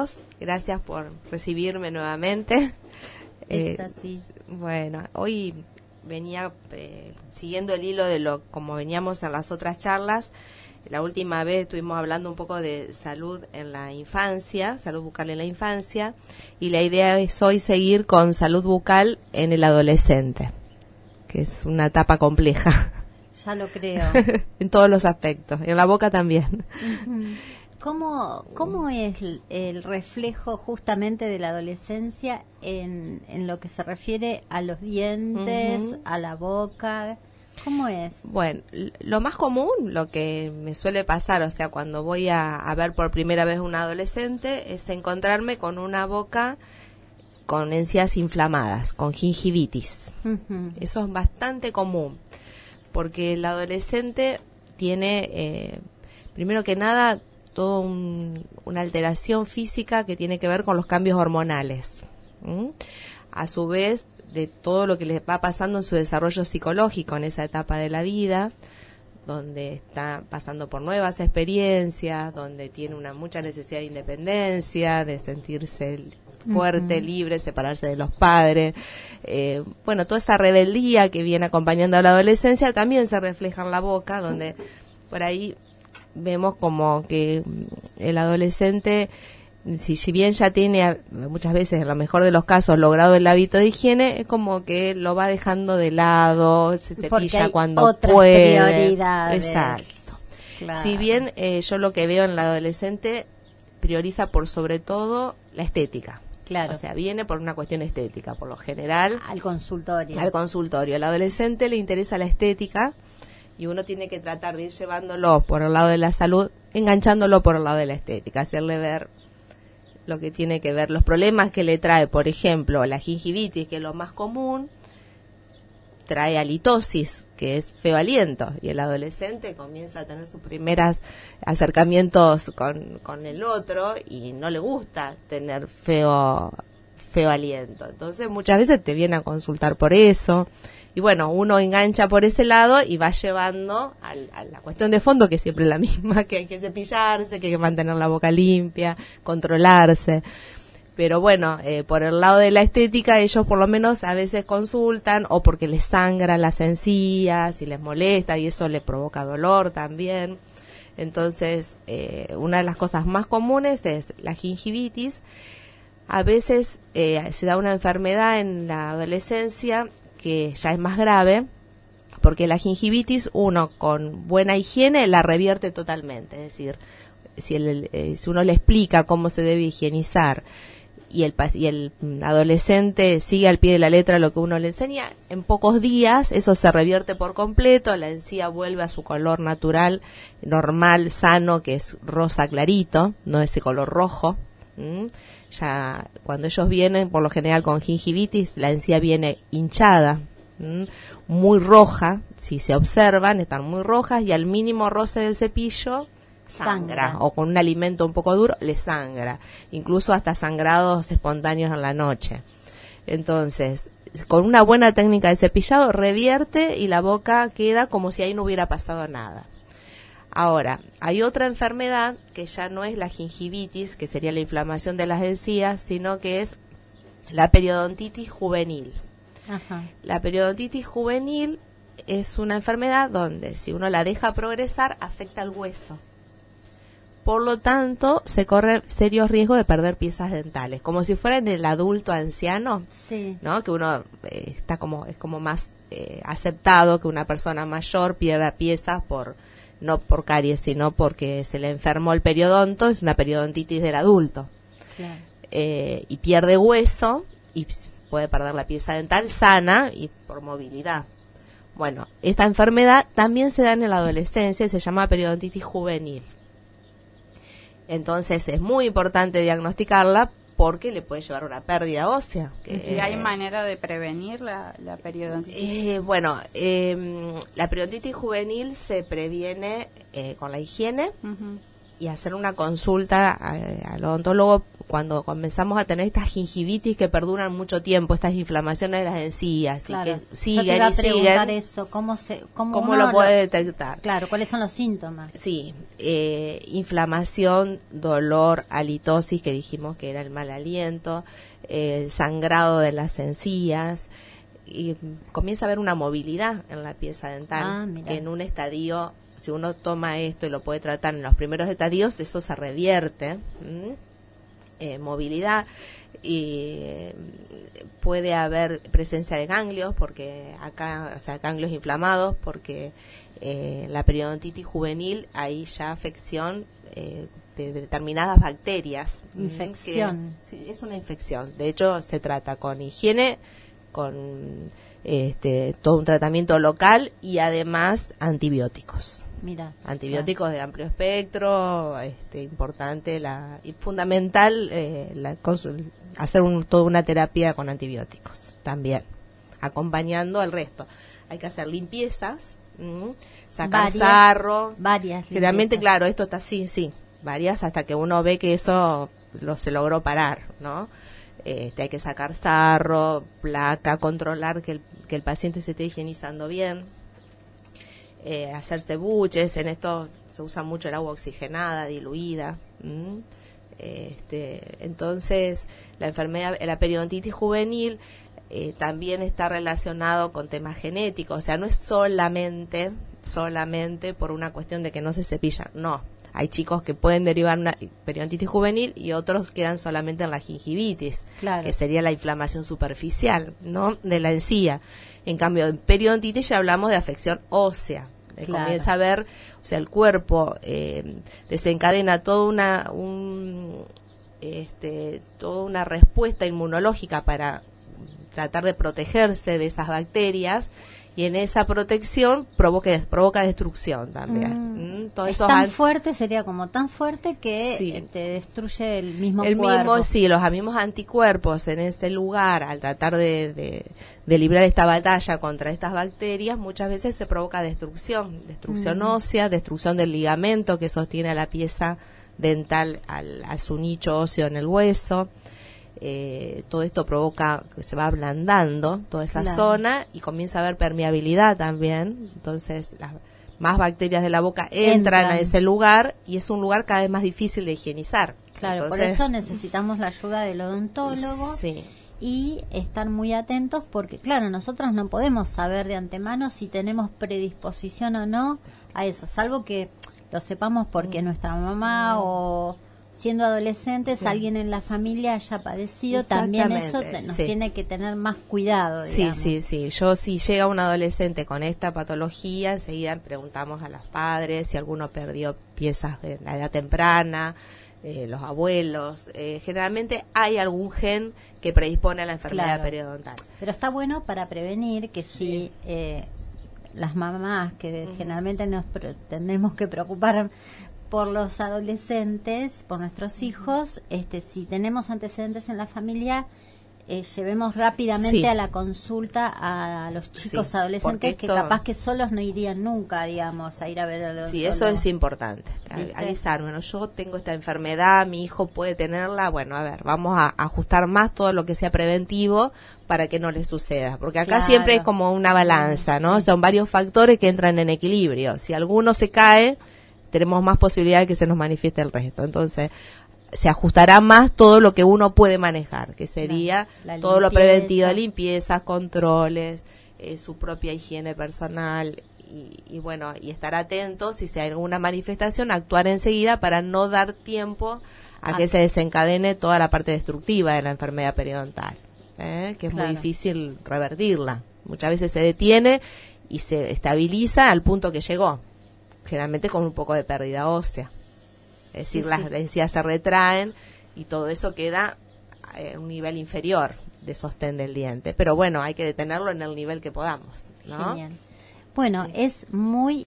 todos. Gracias por recibirme nuevamente. Es así. Bueno, hoy venía siguiendo el hilo de como veníamos en las otras charlas. La última vez estuvimos hablando un poco de salud en la infancia, salud bucal en la infancia, y la idea es hoy seguir con salud bucal en el adolescente, que es una etapa compleja. Ya lo creo. En todos los aspectos, en la boca también. Uh-huh. ¿Cómo es el reflejo justamente de la adolescencia en lo que se refiere a los dientes, uh-huh, a la boca? ¿Cómo es? Bueno, lo más común, lo que me suele pasar, o sea, cuando voy a ver por primera vez un adolescente, es encontrarme con una boca con encías inflamadas, con gingivitis. Uh-huh. Eso es bastante común, porque el adolescente tiene, primero que nada, toda una alteración física que tiene que ver con los cambios hormonales. A su vez, de todo lo que les va pasando en su desarrollo psicológico en esa etapa de la vida, donde está pasando por nuevas experiencias, donde tiene mucha necesidad de independencia, de sentirse fuerte, uh-huh, libre, separarse de los padres. Bueno, toda esa rebeldía que viene acompañando a la adolescencia también se refleja en la boca, donde por ahí vemos como que el adolescente, si bien ya tiene muchas veces, en lo mejor de los casos, logrado el hábito de higiene, es como que lo va dejando de lado, se cepilla cuando puede. Prioridades. Exacto. Claro. Si bien yo lo que veo en el adolescente prioriza por sobre todo la estética. Claro. O sea, viene por una cuestión estética, por lo general. Al consultorio. Al consultorio. Al adolescente le interesa la estética, y uno tiene que tratar de ir llevándolo por el lado de la salud, enganchándolo por el lado de la estética, hacerle ver lo que tiene que ver, los problemas que le trae, por ejemplo, la gingivitis, que es lo más común, trae halitosis, que es feo aliento, y el adolescente comienza a tener sus primeros acercamientos con el otro y no le gusta tener feo aliento. Entonces muchas veces te viene a consultar por eso. Y bueno, uno engancha por ese lado y va llevando a la cuestión de fondo, que es siempre la misma, que hay que cepillarse, que hay que mantener la boca limpia, controlarse. Pero bueno, por el lado de la estética, ellos por lo menos a veces consultan, o porque les sangran las encías y les molesta, y eso les provoca dolor también. Entonces, una de las cosas más comunes es la gingivitis. A veces se da una enfermedad en la adolescencia que ya es más grave, porque la gingivitis, uno con buena higiene la revierte totalmente. Es decir, si uno le explica cómo se debe higienizar y el adolescente sigue al pie de la letra lo que uno le enseña, en pocos días eso se revierte por completo, la encía vuelve a su color natural, normal, sano, que es rosa clarito, no ese color rojo. Ya cuando ellos vienen, por lo general con gingivitis, la encía viene hinchada, muy roja, si se observan, están muy rojas, y al mínimo roce del cepillo sangra, o con un alimento un poco duro le sangra, incluso hasta sangrados espontáneos en la noche. Entonces, con una buena técnica de cepillado revierte y la boca queda como si ahí no hubiera pasado nada. Ahora, hay otra enfermedad que ya no es la gingivitis, que sería la inflamación de las encías, sino que es la periodontitis juvenil. Ajá. La periodontitis juvenil es una enfermedad donde, si uno la deja progresar, afecta al hueso. Por lo tanto, se corre serios riesgos de perder piezas dentales, como si fuera en el adulto anciano, sí, ¿no? Que uno es como más aceptado que una persona mayor pierda piezas no por caries, sino porque se le enfermó el periodonto, es una periodontitis del adulto. Claro. Y pierde hueso y puede perder la pieza dental sana y por movilidad. Bueno, esta enfermedad también se da en la adolescencia y se llama periodontitis juvenil. Entonces es muy importante diagnosticarla porque le puede llevar una pérdida ósea. ¿Y hay manera de prevenir la periodontitis? La periodontitis juvenil se previene con la higiene, uh-huh, y hacer una consulta al odontólogo cuando comenzamos a tener estas gingivitis que perduran mucho tiempo, estas inflamaciones de las encías, Claro. y que Yo siguen te iba a y preguntar siguen. eso, ¿cómo ¿Cómo uno lo puede detectar? Claro, ¿cuáles son los síntomas? Sí, inflamación, dolor, halitosis, que dijimos que era el mal aliento, sangrado de las encías, y comienza a haber una movilidad en la pieza dental, Mira. que en un estadio, si uno toma esto y lo puede tratar en los primeros estadios, eso se revierte. Movilidad, y puede haber presencia de ganglios, porque acá, o sea, ganglios inflamados, porque la periodontitis juvenil hay ya afección de determinadas bacterias. Infección. Sí, es una infección. De hecho, se trata con higiene, con todo un tratamiento local y además antibióticos. Mira. Antibióticos de amplio espectro, importante y fundamental hacer toda una terapia con antibióticos también, acompañando al resto. Hay que hacer limpiezas, sacar sarro. Varias. Generalmente, limpiezas. claro, esto está sí, varias hasta que uno ve que eso se logró parar, ¿no? Hay que sacar sarro, placa, controlar que el paciente se esté higienizando bien. Hacerse buches, en esto se usa mucho el agua oxigenada, diluida. Entonces, la periodontitis juvenil también está relacionado con temas genéticos, o sea, no es solamente por una cuestión de que no se cepillan, no. Hay chicos que pueden derivar una periodontitis juvenil y otros quedan solamente en la gingivitis, Claro. que sería la inflamación superficial, ¿no? De la encía. En cambio, en periodontitis ya hablamos de afección ósea. Claro. Comienza a ver, o sea, el cuerpo desencadena toda una respuesta inmunológica para tratar de protegerse de esas bacterias, y en esa protección provoca destrucción también. Todos Es esos tan fuerte, sería como tan fuerte que Sí. te destruye el mismo el cuerpo. mismo, sí, los mismos anticuerpos en ese lugar, al tratar de librar esta batalla contra estas bacterias, muchas veces se provoca destrucción ósea, destrucción del ligamento que sostiene a la pieza dental a su nicho óseo en el hueso. Todo esto provoca que se va ablandando toda esa Claro. zona y comienza a haber permeabilidad también. Entonces las más bacterias de la boca entran a ese lugar y es un lugar cada vez más difícil de higienizar. Claro, Entonces, por eso necesitamos la ayuda del odontólogo. Sí. Y estar muy atentos porque, claro, nosotros no podemos saber de antemano si tenemos predisposición o no a eso, salvo que lo sepamos porque nuestra mamá o siendo adolescentes alguien en la familia haya padecido. También eso nos tiene que tener más cuidado, digamos. Sí. Yo, si llega un adolescente con esta patología, enseguida preguntamos a los padres si alguno perdió piezas de la edad temprana, los abuelos. Generalmente hay algún gen que predispone a la enfermedad periodontal. Pero está bueno para prevenir que si las mamás, que generalmente tenemos que preocupar por los adolescentes, por nuestros hijos, si tenemos antecedentes en la familia, llevemos rápidamente a la consulta a los chicos adolescentes que capaz que solos no irían nunca, digamos, a ir a ver al odontólogo. Sí, eso es importante, avisar, bueno, yo tengo esta enfermedad, mi hijo puede tenerla, bueno, a ver, vamos a ajustar más todo lo que sea preventivo para que no le suceda, porque acá siempre es como una balanza, ¿no? Son varios factores que entran en equilibrio, si alguno se cae, tenemos más posibilidad de que se nos manifieste el resto, entonces se ajustará más todo lo que uno puede manejar, que sería todo lo preventivo, limpiezas, controles, su propia higiene personal y bueno, y estar atentos si hay alguna manifestación, actuar enseguida para no dar tiempo a que se desencadene toda la parte destructiva de la enfermedad periodontal, que es muy difícil revertirla. Muchas veces se detiene y se estabiliza al punto que llegó, generalmente con un poco de pérdida ósea. Es decir, las encías se retraen y todo eso queda en un nivel inferior de sostén del diente. Pero bueno, hay que detenerlo en el nivel que podamos, ¿no? Genial. Bueno, es muy